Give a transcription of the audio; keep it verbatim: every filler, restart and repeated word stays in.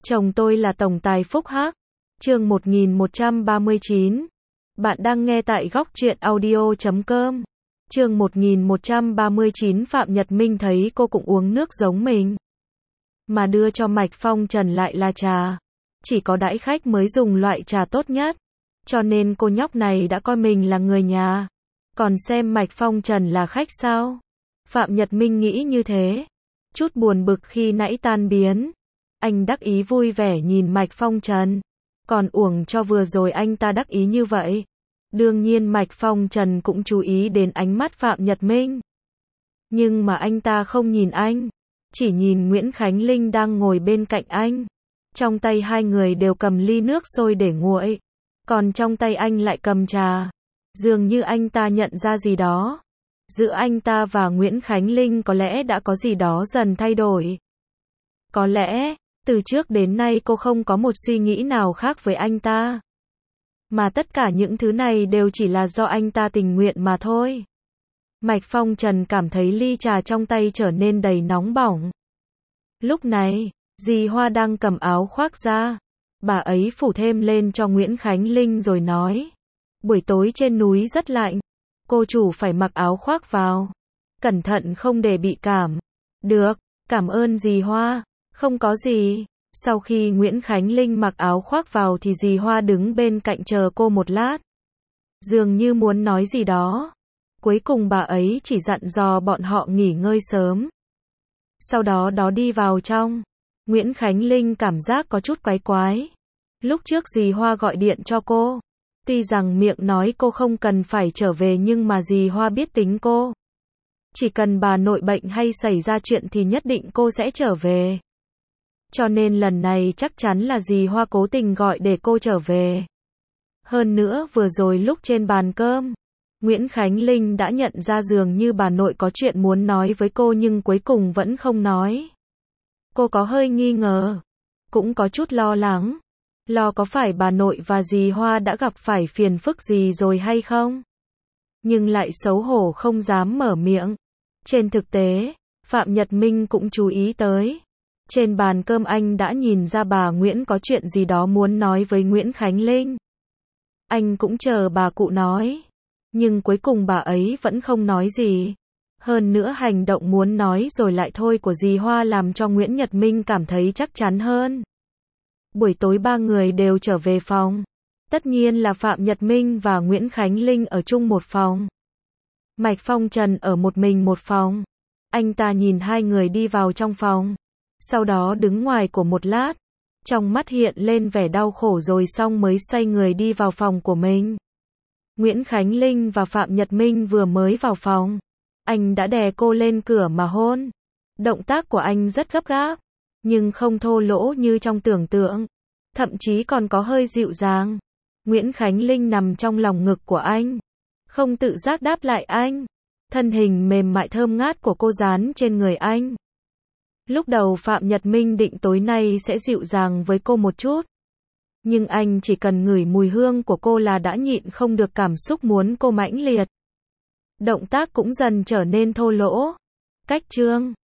Chồng tôi là tổng tài Phúc Hắc. Chương một nghìn một trăm ba mươi chín. Bạn đang nghe tại góc truyện audio chấm com. Chương một nghìn một trăm ba mươi chín. Phạm Nhật Minh thấy cô cũng uống nước giống mình, mà đưa cho Mạch Phong Trần lại là trà. Chỉ có đãi khách mới dùng loại trà tốt nhất, cho nên cô nhóc này đã coi mình là người nhà, còn xem Mạch Phong Trần là khách sao? Phạm Nhật Minh nghĩ như thế, chút buồn bực khi nãy tan biến. Anh đắc ý vui vẻ nhìn Mạch Phong Trần, còn uổng cho vừa rồi anh ta đắc ý như vậy. Đương nhiên Mạch Phong Trần cũng chú ý đến ánh mắt Phạm Nhật Minh, nhưng mà anh ta không nhìn anh, chỉ nhìn Nguyễn Khánh Linh đang ngồi bên cạnh anh. Trong tay hai người đều cầm ly nước sôi để nguội, còn trong tay anh lại cầm trà. Dường như anh ta nhận ra gì đó. Giữa anh ta và Nguyễn Khánh Linh có lẽ đã có gì đó dần thay đổi. Có lẽ, từ trước đến nay cô không có một suy nghĩ nào khác với anh ta, mà tất cả những thứ này đều chỉ là do anh ta tình nguyện mà thôi. Mạch Phong Trần cảm thấy ly trà trong tay trở nên đầy nóng bỏng. Lúc này, dì Hoa đang cầm áo khoác ra. Bà ấy phủ thêm lên cho Nguyễn Khánh Linh rồi nói: buổi tối trên núi rất lạnh, cô chủ phải mặc áo khoác vào, cẩn thận không để bị cảm. Được, cảm ơn dì Hoa. Không có gì. Sau khi Nguyễn Khánh Linh mặc áo khoác vào thì dì Hoa đứng bên cạnh chờ cô một lát, dường như muốn nói gì đó. Cuối cùng bà ấy chỉ dặn dò bọn họ nghỉ ngơi sớm, sau đó đó đi vào trong. Nguyễn Khánh Linh cảm giác có chút quái quái. Lúc trước dì Hoa gọi điện cho cô, tuy rằng miệng nói cô không cần phải trở về, nhưng mà dì Hoa biết tính cô, chỉ cần bà nội bệnh hay xảy ra chuyện thì nhất định cô sẽ trở về. Cho nên lần này chắc chắn là dì Hoa cố tình gọi để cô trở về. Hơn nữa vừa rồi lúc trên bàn cơm, Nguyễn Khánh Linh đã nhận ra dường như bà nội có chuyện muốn nói với cô nhưng cuối cùng vẫn không nói. Cô có hơi nghi ngờ, cũng có chút lo lắng. Lo có phải bà nội và dì Hoa đã gặp phải phiền phức gì rồi hay không? Nhưng lại xấu hổ không dám mở miệng. Trên thực tế, Phạm Nhật Minh cũng chú ý tới. Trên bàn cơm anh đã nhìn ra bà Nguyễn có chuyện gì đó muốn nói với Nguyễn Khánh Linh. Anh cũng chờ bà cụ nói, nhưng cuối cùng bà ấy vẫn không nói gì. Hơn nữa hành động muốn nói rồi lại thôi của dì Hoa làm cho Nguyễn Nhật Minh cảm thấy chắc chắn hơn. Buổi tối ba người đều trở về phòng. Tất nhiên là Phạm Nhật Minh và Nguyễn Khánh Linh ở chung một phòng. Mạch Phong Trần ở một mình một phòng. Anh ta nhìn hai người đi vào trong phòng, sau đó đứng ngoài của một lát, trong mắt hiện lên vẻ đau khổ rồi xong mới xoay người đi vào phòng của mình. Nguyễn Khánh Linh và Phạm Nhật Minh vừa mới vào phòng, anh đã đè cô lên cửa mà hôn. Động tác của anh rất gấp gáp, nhưng không thô lỗ như trong tưởng tượng, thậm chí còn có hơi dịu dàng. Nguyễn Khánh Linh nằm trong lòng ngực của anh, không tự giác đáp lại anh. Thân hình mềm mại thơm ngát của cô dán trên người anh. Lúc đầu Phạm Nhật Minh định tối nay sẽ dịu dàng với cô một chút, nhưng anh chỉ cần ngửi mùi hương của cô là đã nhịn không được cảm xúc muốn cô mãnh liệt. Động tác cũng dần trở nên thô lỗ. Cách chương